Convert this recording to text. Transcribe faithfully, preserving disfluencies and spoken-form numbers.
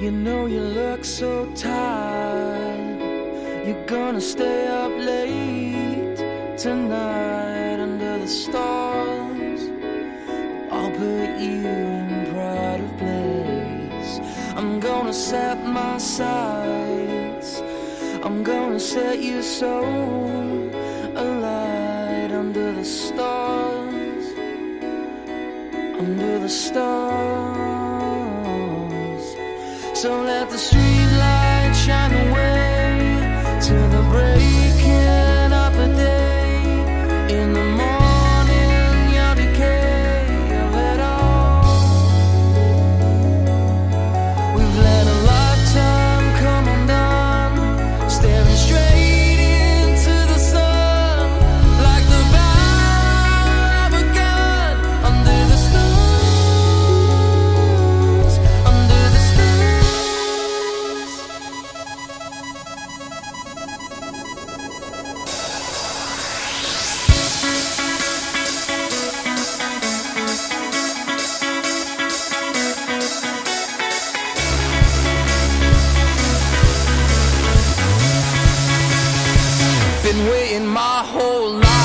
You know you look so tired. You're gonna stay up late tonight under the stars. I'll put you in pride of place. I'm gonna set my sights. I'm gonna set your soul alight under the stars. Under the stars. So let the street light shine away to the breaking of a day. In the morning, your decay of it all. We've let a lifetime come undone, staring straight into the sun, like the barrel of a gun under the stars, under the stars. Been waiting my whole life